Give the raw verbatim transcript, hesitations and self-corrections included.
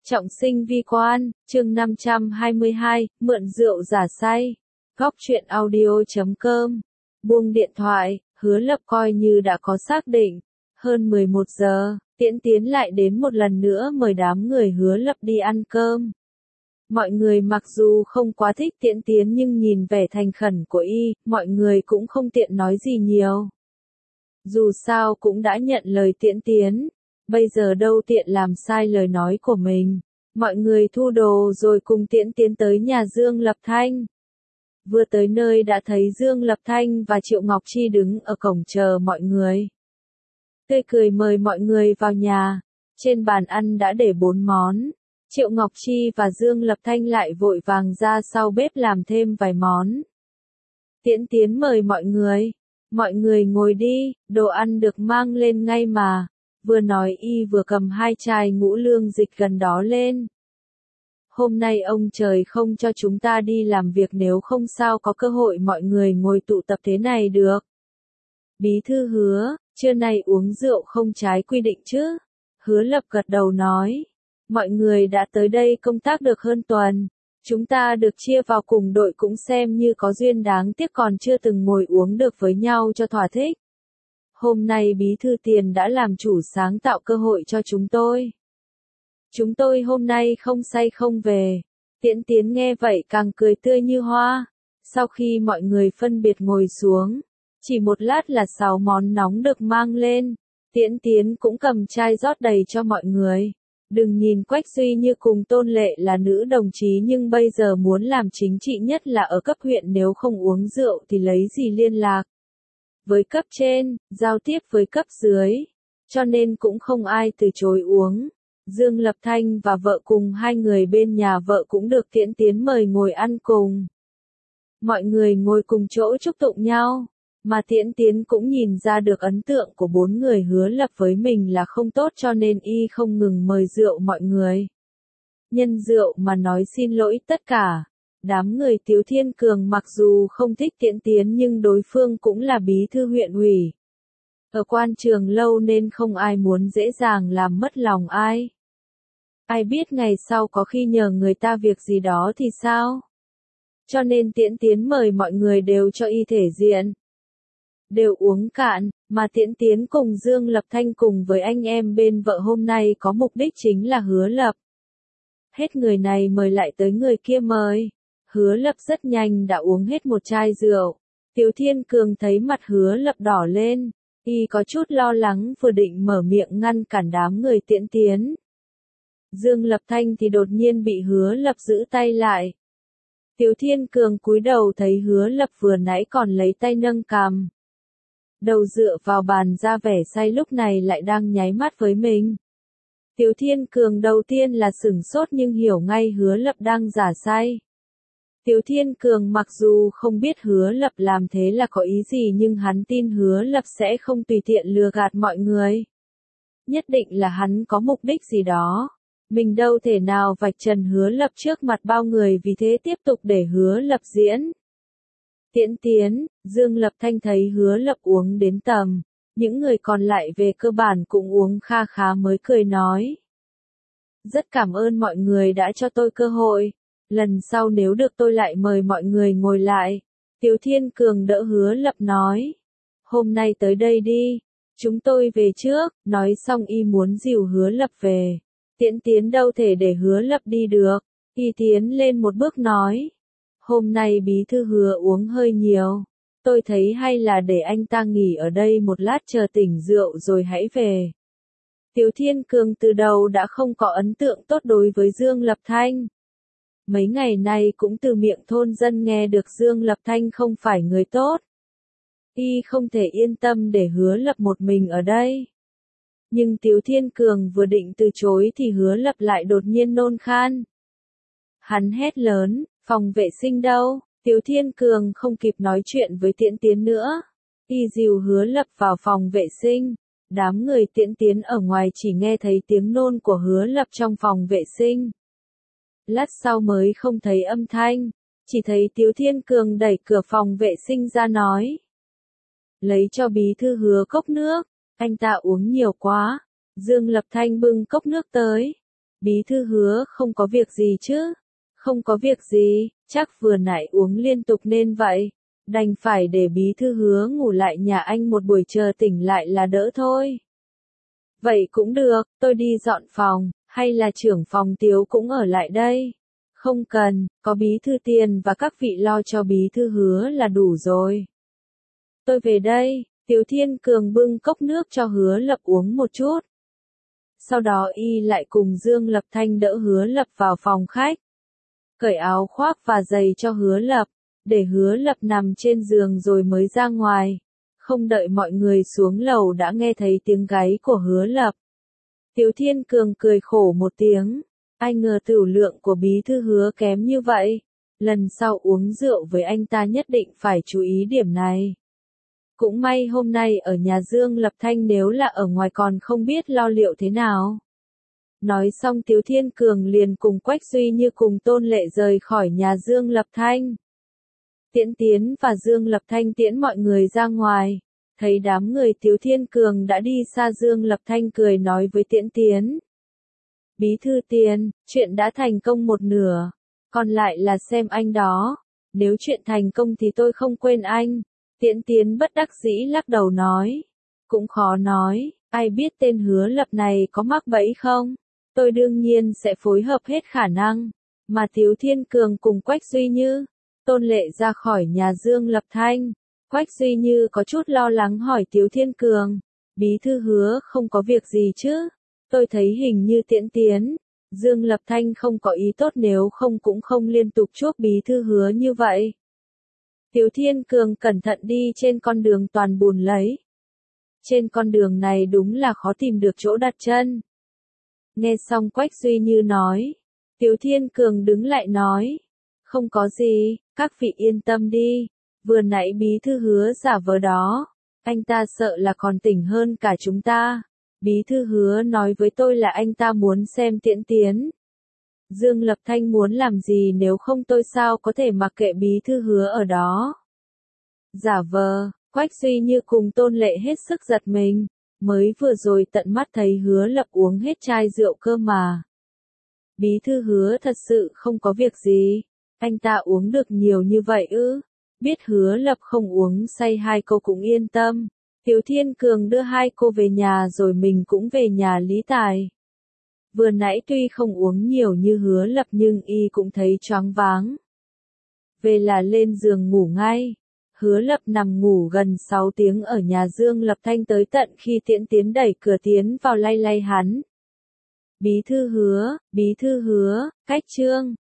Trọng sinh vi quan, chương năm trăm hai mươi hai, mượn rượu giả say. Góc truyện audio chấm com. Buông điện thoại, Hứa Lập coi như đã có xác định. Hơn mười một giờ, Tiễn Tiến lại đến một lần nữa mời đám người Hứa Lập đi ăn cơm. Mọi người mặc dù không quá thích Tiễn Tiến nhưng nhìn vẻ thành khẩn của y, mọi người cũng không tiện nói gì nhiều. Dù sao cũng đã nhận lời Tiễn Tiến. Bây giờ đâu tiện làm sai lời nói của mình. Mọi người thu đồ rồi cùng Tiễn Tiến tới nhà Dương Lập Thanh. Vừa tới nơi đã thấy Dương Lập Thanh và Triệu Ngọc Chi đứng ở cổng chờ mọi người. Tươi cười mời mọi người vào nhà. Trên bàn ăn đã để bốn món. Triệu Ngọc Chi và Dương Lập Thanh lại vội vàng ra sau bếp làm thêm vài món. Tiễn Tiến mời mọi người. Mọi người ngồi đi, đồ ăn được mang lên ngay mà. Vừa nói y vừa cầm hai chai ngũ lương dịch gần đó lên. Hôm nay ông trời không cho chúng ta đi làm việc nếu không sao có cơ hội mọi người ngồi tụ tập thế này được. Bí thư Hứa, trưa nay uống rượu không trái quy định chứ? Hứa Lập gật đầu nói. Mọi người đã tới đây công tác được hơn tuần. Chúng ta được chia vào cùng đội cũng xem như có duyên, đáng tiếc còn chưa từng ngồi uống được với nhau cho thỏa thích. Hôm nay Bí thư Tiền đã làm chủ sáng tạo cơ hội cho chúng tôi. Chúng tôi hôm nay không say không về. Tiễn Tiến nghe vậy càng cười tươi như hoa. Sau khi mọi người phân biệt ngồi xuống, chỉ một lát là sáu món nóng được mang lên. Tiễn Tiến cũng cầm chai rót đầy cho mọi người. Đừng nhìn Quách Duy như cùng Tôn Lệ là nữ đồng chí nhưng bây giờ muốn làm chính trị nhất là ở cấp huyện, nếu không uống rượu thì lấy gì liên lạc với cấp trên, giao tiếp với cấp dưới, cho nên cũng không ai từ chối uống. Dương Lập Thanh và vợ cùng hai người bên nhà vợ cũng được Tiễn Tiến mời ngồi ăn cùng. Mọi người ngồi cùng chỗ chúc tụng nhau, mà Tiễn Tiến cũng nhìn ra được ấn tượng của bốn người Hứa Lập với mình là không tốt cho nên y không ngừng mời rượu mọi người. Nhân rượu mà nói xin lỗi tất cả. Đám người Tiếu Thiên Cường mặc dù không thích Tiễn Tiến nhưng đối phương cũng là bí thư huyện ủy. Ở quan trường lâu nên không ai muốn dễ dàng làm mất lòng ai. Ai biết ngày sau có khi nhờ người ta việc gì đó thì sao? Cho nên Tiễn Tiến mời mọi người đều cho y thể diện. Đều uống cạn, mà Tiễn Tiến cùng Dương Lập Thanh cùng với anh em bên vợ hôm nay có mục đích chính là Hứa Lập. Hết người này mời lại tới người kia mời. Hứa Lập rất nhanh đã uống hết một chai rượu. Tiếu Thiên Cường thấy mặt Hứa Lập đỏ lên, y có chút lo lắng vừa định mở miệng ngăn cản đám người Tiễn Tiến. Dương Lập Thanh thì đột nhiên bị Hứa Lập giữ tay lại. Tiếu Thiên Cường cúi đầu thấy Hứa Lập vừa nãy còn lấy tay nâng cằm, đầu dựa vào bàn ra vẻ say, lúc này lại đang nháy mắt với mình. Tiếu Thiên Cường đầu tiên là sửng sốt nhưng hiểu ngay Hứa Lập đang giả say. Tiếu Thiên Cường mặc dù không biết Hứa Lập làm thế là có ý gì nhưng hắn tin Hứa Lập sẽ không tùy tiện lừa gạt mọi người. Nhất định là hắn có mục đích gì đó. Mình đâu thể nào vạch trần Hứa Lập trước mặt bao người, vì thế tiếp tục để Hứa Lập diễn. Tiễn Tiến, Dương Lập Thanh thấy Hứa Lập uống đến tầm, những người còn lại về cơ bản cũng uống kha khá mới cười nói. Rất cảm ơn mọi người đã cho tôi cơ hội. Lần sau nếu được tôi lại mời mọi người ngồi lại. Tiếu Thiên Cường đỡ Hứa Lập nói. Hôm nay tới đây đi. Chúng tôi về trước. Nói xong y muốn dìu Hứa Lập về. Tiễn Tiến đâu thể để Hứa Lập đi được. Y tiến lên một bước nói. Hôm nay bí thư Hứa uống hơi nhiều. Tôi thấy hay là để anh ta nghỉ ở đây một lát chờ tỉnh rượu rồi hãy về. Tiếu Thiên Cường từ đầu đã không có ấn tượng tốt đối với Dương Lập Thanh. Mấy ngày nay cũng từ miệng thôn dân nghe được Dương Lập Thanh không phải người tốt. Y không thể yên tâm để Hứa Lập một mình ở đây. Nhưng Tiếu Thiên Cường vừa định từ chối thì Hứa Lập lại đột nhiên nôn khan. Hắn hét lớn, phòng vệ sinh đâu? Tiếu Thiên Cường không kịp nói chuyện với Tiễn Tiến nữa. Y dìu Hứa Lập vào phòng vệ sinh. Đám người Tiễn Tiến ở ngoài chỉ nghe thấy tiếng nôn của Hứa Lập trong phòng vệ sinh. Lát sau mới không thấy âm thanh, chỉ thấy Tiếu Thiên Cường đẩy cửa phòng vệ sinh ra nói. Lấy cho bí thư Hứa cốc nước, anh ta uống nhiều quá. Dương Lập Thanh bưng cốc nước tới. Bí thư Hứa không có việc gì chứ? Không có việc gì, chắc vừa nãy uống liên tục nên vậy. Đành phải để bí thư Hứa ngủ lại nhà anh một buổi chờ tỉnh lại là đỡ thôi. Vậy cũng được, tôi đi dọn phòng, hay là trưởng phòng Tiếu cũng ở lại đây? Không cần, có bí thư Tiền và các vị lo cho bí thư Hứa là đủ rồi. Tôi về đây, Tiếu Thiên Cường bưng cốc nước cho Hứa Lập uống một chút. Sau đó y lại cùng Dương Lập Thanh đỡ Hứa Lập vào phòng khách. Cởi áo khoác và giày cho Hứa Lập, để Hứa Lập nằm trên giường rồi mới ra ngoài. Không đợi mọi người xuống lầu đã nghe thấy tiếng gáy của Hứa Lập. Tiếu Thiên Cường cười khổ một tiếng. Ai ngờ tửu lượng của bí thư Hứa kém như vậy. Lần sau uống rượu với anh ta nhất định phải chú ý điểm này. Cũng may hôm nay ở nhà Dương Lập Thanh, nếu là ở ngoài còn không biết lo liệu thế nào. Nói xong Tiếu Thiên Cường liền cùng Quách Duy Như cùng Tôn Lệ rời khỏi nhà Dương Lập Thanh. Tiễn Tiến và Dương Lập Thanh tiễn mọi người ra ngoài. Thấy đám người Tiếu Thiên Cường đã đi xa, Dương Lập Thanh cười nói với Tiễn Tiến. Bí thư Tiền, chuyện đã thành công một nửa. Còn lại là xem anh đó. Nếu chuyện thành công thì tôi không quên anh. Tiễn Tiến bất đắc dĩ lắc đầu nói. Cũng khó nói, ai biết tên Hứa Lập này có mắc bẫy không? Tôi đương nhiên sẽ phối hợp hết khả năng. Mà Tiếu Thiên Cường cùng Quách Duy Như, Tôn Lệ ra khỏi nhà Dương Lập Thanh. Quách Duy Như có chút lo lắng hỏi Tiếu Thiên Cường. Bí thư Hứa không có việc gì chứ? Tôi thấy hình như Tiễn Tiến, Dương Lập Thanh không có ý tốt, nếu không cũng không liên tục chuốc bí thư Hứa như vậy. Tiếu Thiên Cường cẩn thận đi trên con đường toàn bùn lầy. Trên con đường này đúng là khó tìm được chỗ đặt chân. Nghe xong Quách Duy Như nói, Tiếu Thiên Cường đứng lại nói. Không có gì, các vị yên tâm đi. Vừa nãy bí thư Hứa giả vờ đó, anh ta sợ là còn tỉnh hơn cả chúng ta. Bí thư Hứa nói với tôi là anh ta muốn xem Tiễn Tiến. Dương Lập Thanh muốn làm gì, nếu không tôi sao có thể mặc kệ bí thư Hứa ở đó. Giả vờ, Quách Duy Như cùng Tôn Lệ hết sức giật mình. Mới vừa rồi tận mắt thấy Hứa Lập uống hết chai rượu cơ mà. Bí thư Hứa thật sự không có việc gì. Anh ta uống được nhiều như vậy ư? Biết Hứa Lập không uống say hai cô cũng yên tâm. Tiếu Thiên Cường đưa hai cô về nhà rồi mình cũng về nhà Lý Tài. Vừa nãy tuy không uống nhiều như Hứa Lập nhưng y cũng thấy choáng váng. Về là lên giường ngủ ngay. Hứa Lập nằm ngủ gần sáu tiếng ở nhà Dương Lập Thanh tới tận khi Tiễn Tiến đẩy cửa tiến vào lay lay hắn. Bí thư Hứa, bí thư Hứa, cách trương.